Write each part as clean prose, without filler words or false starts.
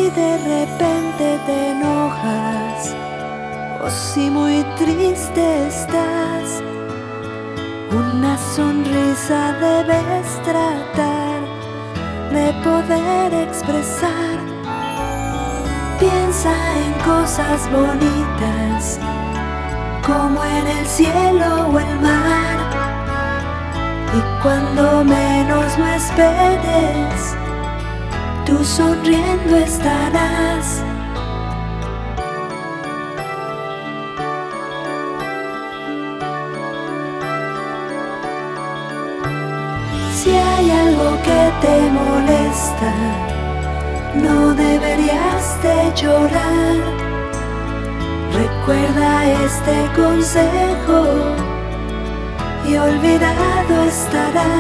si de repente te enojas o si muy triste estás, una sonrisa debes tratar de poder expresar. Piensa en cosas bonitas, como en el cielo o el mar, y cuando menos lo esperes, tú sonriendo estarás. Si hay algo que te molesta, no deberías de llorar. Recuerda este consejo y olvidado estará.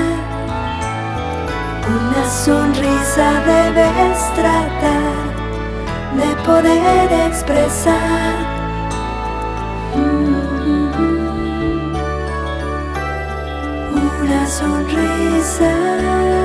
Una sonrisa debes tratar de poder expresar. Una sonrisa.